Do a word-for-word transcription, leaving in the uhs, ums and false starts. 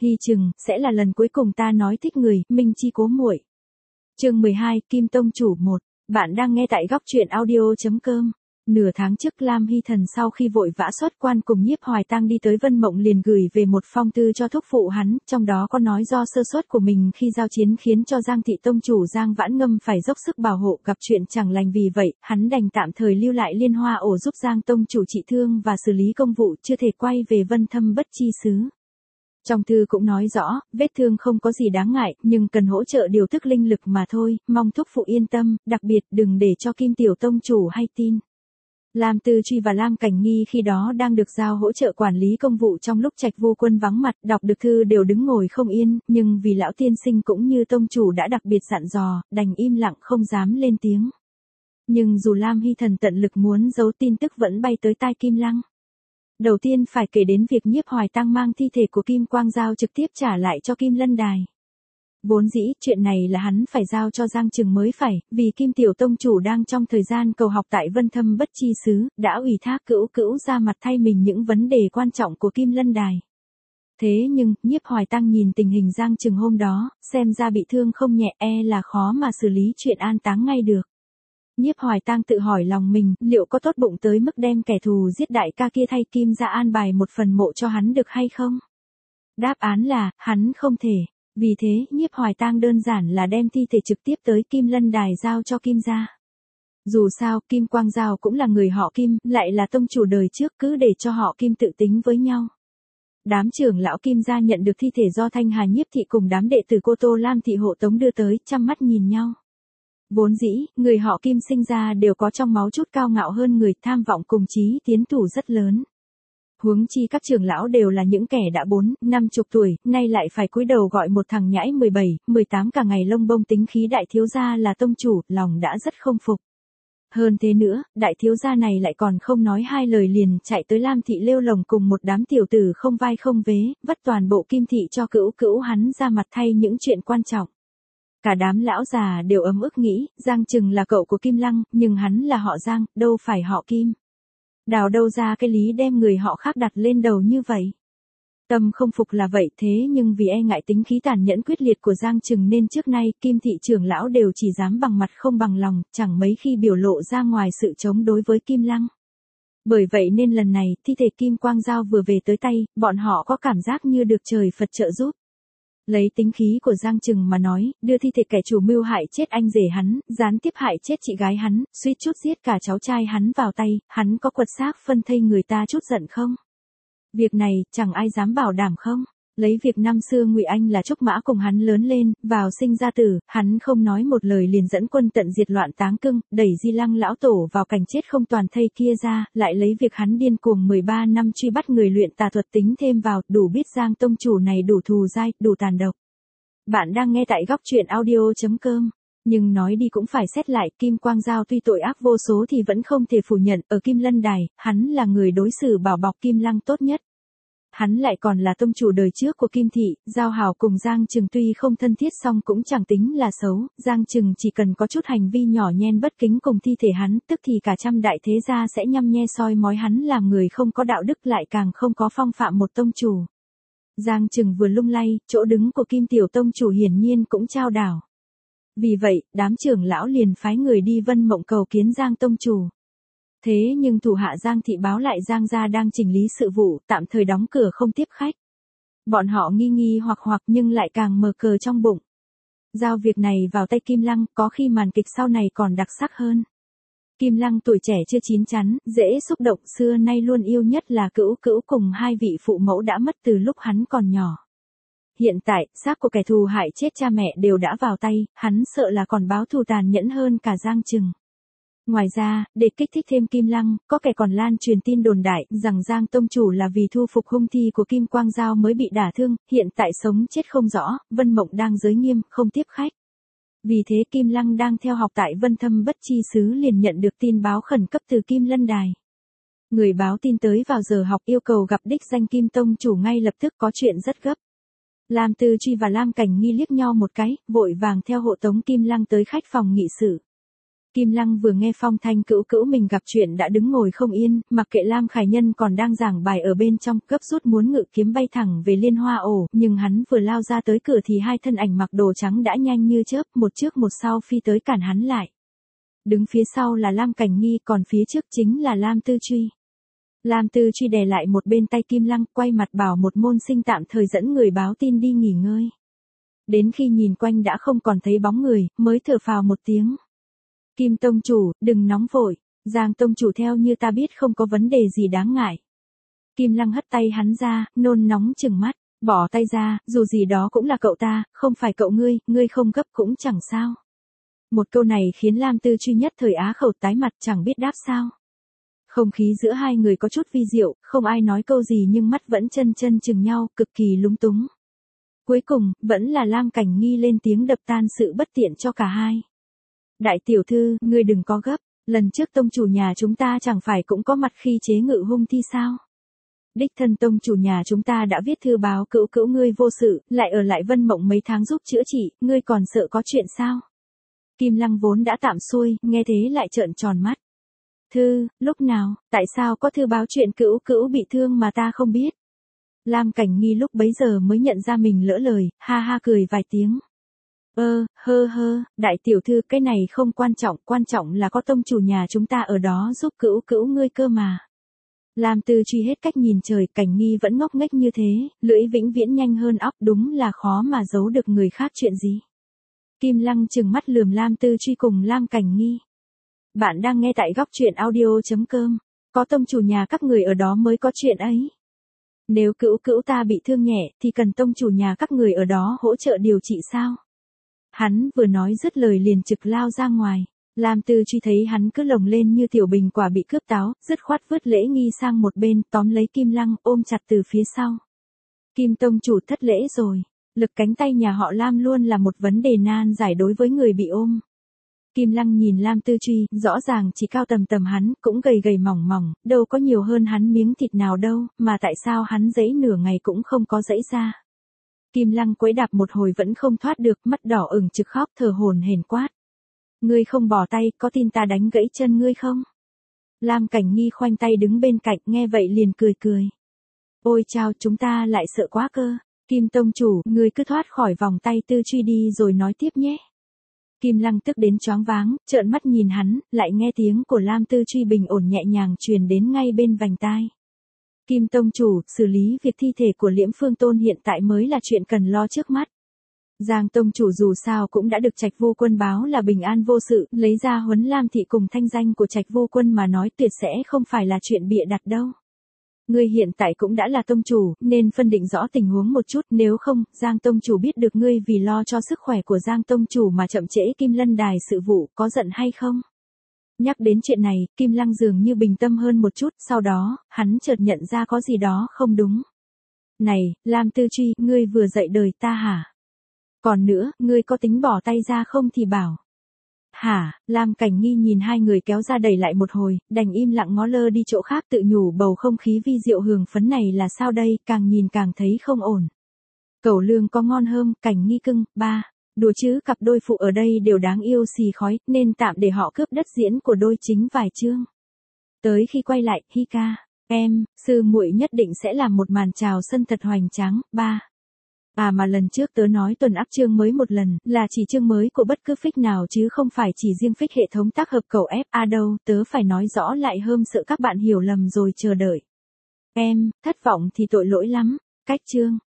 Hy chừng, sẽ là lần cuối cùng ta nói thích người, Minh Chi cố muội. Chương mười hai, Kim Tông Chủ một. Bạn đang nghe tại góc truyện audio.com. Nửa tháng trước Lam Hy Thần sau khi vội vã xuất quan cùng Nhiếp Hoài Tăng đi tới Vân Mộng liền gửi về một phong thư cho thúc phụ hắn, trong đó có nói do sơ suất của mình khi giao chiến khiến cho Giang Thị Tông Chủ Giang Vãn Ngâm phải dốc sức bảo hộ, gặp chuyện chẳng lành, vì vậy, hắn đành tạm thời lưu lại Liên Hoa ổ giúp Giang Tông Chủ trị thương và xử lý công vụ, chưa thể quay về Vân Thâm Bất Chi xứ. Trong thư cũng nói rõ, vết thương không có gì đáng ngại, nhưng cần hỗ trợ điều tức linh lực mà thôi, mong thúc phụ yên tâm, đặc biệt đừng để cho Kim Tiểu Tông Chủ hay tin. Lam Tư Truy và Lam Cảnh Nghi khi đó đang được giao hỗ trợ quản lý công vụ trong lúc Trạch Vô Quân vắng mặt, đọc được thư đều đứng ngồi không yên, nhưng vì lão tiên sinh cũng như tông chủ đã đặc biệt dặn dò, đành im lặng không dám lên tiếng. Nhưng dù Lam Hy Thần tận lực muốn giấu, tin tức vẫn bay tới tai Kim Lăng. Đầu tiên phải kể đến việc Nhiếp Hoài Tăng mang thi thể của Kim Quang Giao trực tiếp trả lại cho Kim Lân Đài. Vốn dĩ, chuyện này là hắn phải giao cho Giang Trừng mới phải, vì Kim Tiểu Tông Chủ đang trong thời gian cầu học tại Vân Thâm Bất Chi xứ, đã ủy thác Cữu Cữu ra mặt thay mình những vấn đề quan trọng của Kim Lân Đài. Thế nhưng, Nhiếp Hoài Tăng nhìn tình hình Giang Trừng hôm đó, xem ra bị thương không nhẹ, e là khó mà xử lý chuyện an táng ngay được. Nhiếp Hoài Tăng tự hỏi lòng mình, liệu có tốt bụng tới mức đem kẻ thù giết đại ca kia thay Kim ra an bài một phần mộ cho hắn được hay không? Đáp án là, hắn không thể. Vì thế, Nhiếp Hoài Tăng đơn giản là đem thi thể trực tiếp tới Kim Lân Đài giao cho Kim gia. Dù sao, Kim Quang Giao cũng là người họ Kim, lại là tông chủ đời trước, cứ để cho họ Kim tự tính với nhau. Đám trưởng lão Kim gia nhận được thi thể do Thanh Hà Nhiếp thị cùng đám đệ tử Cô Tô Lam thị hộ tống đưa tới, chăm mắt nhìn nhau. Vốn dĩ, người họ Kim sinh ra đều có trong máu chút cao ngạo hơn người, tham vọng cùng chí tiến thủ rất lớn. Huống chi các trưởng lão đều là những kẻ đã bốn, năm chục tuổi, nay lại phải cúi đầu gọi một thằng nhãi mười bảy, mười tám cả ngày lông bông tính khí đại thiếu gia là tông chủ, lòng đã rất không phục. Hơn thế nữa, đại thiếu gia này lại còn không nói hai lời liền chạy tới Lam thị lêu lồng cùng một đám tiểu tử không vai không vế, vất toàn bộ Kim thị cho Cữu Cữu hắn ra mặt thay những chuyện quan trọng. Cả đám lão già đều ấm ức nghĩ, Giang Trừng là cậu của Kim Lăng, nhưng hắn là họ Giang, đâu phải họ Kim. Đào đâu ra cái lý đem người họ khác đặt lên đầu như vậy. Tâm không phục là vậy, thế nhưng vì e ngại tính khí tàn nhẫn quyết liệt của Giang Trừng nên trước nay Kim thị trưởng lão đều chỉ dám bằng mặt không bằng lòng, chẳng mấy khi biểu lộ ra ngoài sự chống đối với Kim Lăng. Bởi vậy nên lần này, thi thể Kim Quang Giao vừa về tới tay, bọn họ có cảm giác như được trời Phật trợ giúp. Lấy tính khí của Giang Trừng mà nói, đưa thi thể kẻ chủ mưu hại chết anh rể hắn, gián tiếp hại chết chị gái hắn, suýt chút giết cả cháu trai hắn vào tay, hắn có quật xác phân thây người ta chút giận không? Việc này, chẳng ai dám bảo đảm không? Lấy việc năm xưa Ngụy Anh là trúc mã cùng hắn lớn lên, vào sinh ra tử, hắn không nói một lời liền dẫn quân tận diệt loạn Táng Cưng, đẩy Di Lăng lão tổ vào cảnh chết không toàn thây kia ra, lại lấy việc hắn điên cuồng mười ba năm truy bắt người luyện tà thuật tính thêm vào, đủ biết Giang tông chủ này đủ thù dai, đủ tàn độc. Bạn đang nghe tại góc truyện audio.com. Nhưng nói đi cũng phải xét lại, Kim Quang Giao tuy tội ác vô số thì vẫn không thể phủ nhận, ở Kim Lân Đài, hắn là người đối xử bảo bọc Kim Lăng tốt nhất. Hắn lại còn là tông chủ đời trước của Kim thị, giao hảo cùng Giang Trừng tuy không thân thiết song cũng chẳng tính là xấu, Giang Trừng chỉ cần có chút hành vi nhỏ nhen bất kính cùng thi thể hắn, tức thì cả trăm đại thế gia sẽ nhăm nhe soi mói hắn làm người không có đạo đức, lại càng không có phong phạm một tông chủ. Giang Trừng vừa lung lay, chỗ đứng của Kim Tiểu Tông chủ hiển nhiên cũng chao đảo. Vì vậy, đám trưởng lão liền phái người đi Vân Mộng cầu kiến Giang tông chủ. Thế nhưng thủ hạ Giang thị báo lại Giang gia đang chỉnh lý sự vụ, tạm thời đóng cửa không tiếp khách. Bọn họ nghi nghi hoặc hoặc nhưng lại càng mờ cờ trong bụng. Giao việc này vào tay Kim Lăng, có khi màn kịch sau này còn đặc sắc hơn. Kim Lăng tuổi trẻ chưa chín chắn, dễ xúc động, xưa nay luôn yêu nhất là Cữu Cữu cùng hai vị phụ mẫu đã mất từ lúc hắn còn nhỏ. Hiện tại, xác của kẻ thù hại chết cha mẹ đều đã vào tay, hắn sợ là còn báo thù tàn nhẫn hơn cả Giang Trừng. Ngoài ra, để kích thích thêm Kim Lăng, có kẻ còn lan truyền tin đồn đại rằng Giang tông chủ là vì thu phục hung thi của Kim Quang Giao mới bị đả thương, hiện tại sống chết không rõ, Vân Mộng đang giới nghiêm, không tiếp khách. Vì thế Kim Lăng đang theo học tại Vân Thâm Bất Chi xứ liền nhận được tin báo khẩn cấp từ Kim Lân Đài. Người báo tin tới vào giờ học yêu cầu gặp đích danh Kim tông chủ ngay lập tức, có chuyện rất gấp. Lam Tư Truy và Lam Cảnh Nghi liếc nhau một cái, vội vàng theo hộ tống Kim Lăng tới khách phòng nghị sự. Kim Lăng vừa nghe Phong Thanh Cữu Cữu mình gặp chuyện đã đứng ngồi không yên, mặc kệ Lam Khải Nhân còn đang giảng bài ở bên trong, gấp rút muốn ngự kiếm bay thẳng về Liên Hoa ổ, nhưng hắn vừa lao ra tới cửa thì hai thân ảnh mặc đồ trắng đã nhanh như chớp, một trước một sau phi tới cản hắn lại. Đứng phía sau là Lam Cảnh Nghi, còn phía trước chính là Lam Tư Truy. Lam Tư Truy đè lại một bên tay Kim Lăng, quay mặt bảo một môn sinh tạm thời dẫn người báo tin đi nghỉ ngơi. Đến khi nhìn quanh đã không còn thấy bóng người, mới thở phào một tiếng. Kim tông chủ, đừng nóng vội, Giang tông chủ theo như ta biết không có vấn đề gì đáng ngại. Kim Lăng hất tay hắn ra, nôn nóng chừng mắt, bỏ tay ra, dù gì đó cũng là cậu ta, không phải cậu ngươi, ngươi không gấp cũng chẳng sao. Một câu này khiến Lam Tư Truy nhất thời á khẩu tái mặt chẳng biết đáp sao. Không khí giữa hai người có chút vi diệu, không ai nói câu gì nhưng mắt vẫn chân chân chừng nhau, cực kỳ lúng túng. Cuối cùng, vẫn là Lam Cảnh Nghi lên tiếng đập tan sự bất tiện cho cả hai. Đại tiểu thư, ngươi đừng có gấp, lần trước tông chủ nhà chúng ta chẳng phải cũng có mặt khi chế ngự hung thi sao? Đích thân tông chủ nhà chúng ta đã viết thư báo Cữu Cữu ngươi vô sự, lại ở lại Vân Mộng mấy tháng giúp chữa trị, ngươi còn sợ có chuyện sao? Kim Lăng vốn đã tạm xuôi, nghe thế lại trợn tròn mắt. Thư, lúc nào, tại sao có thư báo chuyện Cữu Cữu bị thương mà ta không biết? Lam Cảnh Nghi lúc bấy giờ mới nhận ra mình lỡ lời, ha ha cười vài tiếng. Ơ, hơ hơ, đại tiểu thư cái này không quan trọng, quan trọng là có tông chủ nhà chúng ta ở đó giúp Cữu Cữu ngươi cơ mà. Lam Tư Truy hết cách nhìn trời, Cảnh Nghi vẫn ngốc nghếch như thế, lưỡi vĩnh viễn nhanh hơn óc, đúng là khó mà giấu được người khác chuyện gì. Kim Lăng trừng mắt lườm Lam Tư Truy cùng Lam Cảnh Nghi. Bạn đang nghe tại góc truyện audio chấm com, có tông chủ nhà các người ở đó mới có chuyện ấy. Nếu Cữu Cữu ta bị thương nhẹ thì cần tông chủ nhà các người ở đó hỗ trợ điều trị sao? Hắn vừa nói dứt lời liền trực lao ra ngoài. Lam Tư Truy thấy hắn cứ lồng lên như tiểu bình quả bị cướp táo, dứt khoát vứt lễ nghi sang một bên, tóm lấy Kim Lăng, ôm chặt từ phía sau. Kim tông chủ thất lễ rồi. Lực cánh tay nhà họ Lam luôn là một vấn đề nan giải đối với người bị ôm. Kim Lăng nhìn Lam Tư Truy, rõ ràng chỉ cao tầm tầm hắn, cũng gầy gầy mỏng mỏng, đâu có nhiều hơn hắn miếng thịt nào đâu, mà tại sao hắn giãy nửa ngày cũng không có giãy ra. Kim Lăng quấy đạp một hồi vẫn không thoát được, mắt đỏ ửng trực khóc thở hổn hển quát. Ngươi không bỏ tay, có tin ta đánh gãy chân ngươi không? Lam Cảnh Nghi khoanh tay đứng bên cạnh, nghe vậy liền cười cười. Ôi chao, chúng ta lại sợ quá cơ. Kim tông chủ, ngươi cứ thoát khỏi vòng tay Tư Truy đi rồi nói tiếp nhé. Kim Lăng tức đến choáng váng, trợn mắt nhìn hắn, lại nghe tiếng của Lam Tư Truy bình ổn nhẹ nhàng truyền đến ngay bên vành tai. Kim tông chủ, xử lý việc thi thể của Liễm Phương Tôn hiện tại mới là chuyện cần lo trước mắt. Giang tông chủ dù sao cũng đã được Trạch Vô Quân báo là bình an vô sự, lấy ra huấn Lam thị cùng thanh danh của Trạch Vô Quân mà nói tuyệt sẽ không phải là chuyện bịa đặt đâu. Ngươi hiện tại cũng đã là tông chủ, nên phân định rõ tình huống một chút, nếu không, Giang tông chủ biết được ngươi vì lo cho sức khỏe của Giang tông chủ mà chậm trễ Kim Lân đài sự vụ, có giận hay không? Nhắc đến chuyện này, Kim Lăng dường như bình tâm hơn một chút, sau đó, hắn chợt nhận ra có gì đó không đúng. Này, Lam Tư Truy, ngươi vừa dạy đời ta hả? Còn nữa, ngươi có tính bỏ tay ra không thì bảo. Hả, Lam Cảnh Nghi nhìn hai người kéo ra đẩy lại một hồi, đành im lặng ngó lơ đi chỗ khác tự nhủ bầu không khí vi diệu hưởng phấn này là sao đây, càng nhìn càng thấy không ổn. Cẩu lương có ngon hơn, Cảnh Nghi cưng, ba. Đùa chứ cặp đôi phụ ở đây đều đáng yêu xì khói, nên tạm để họ cướp đất diễn của đôi chính vài chương. Tới khi quay lại, hi ca, em, sư muội nhất định sẽ làm một màn chào sân thật hoành tráng, ba. À mà lần trước tớ nói tuần áp chương mới một lần, là chỉ chương mới của bất cứ phích nào chứ không phải chỉ riêng phích hệ thống tác hợp cầu ép a đâu, tớ phải nói rõ lại hôm sợ các bạn hiểu lầm rồi chờ đợi. Em, thất vọng thì tội lỗi lắm, cách chương.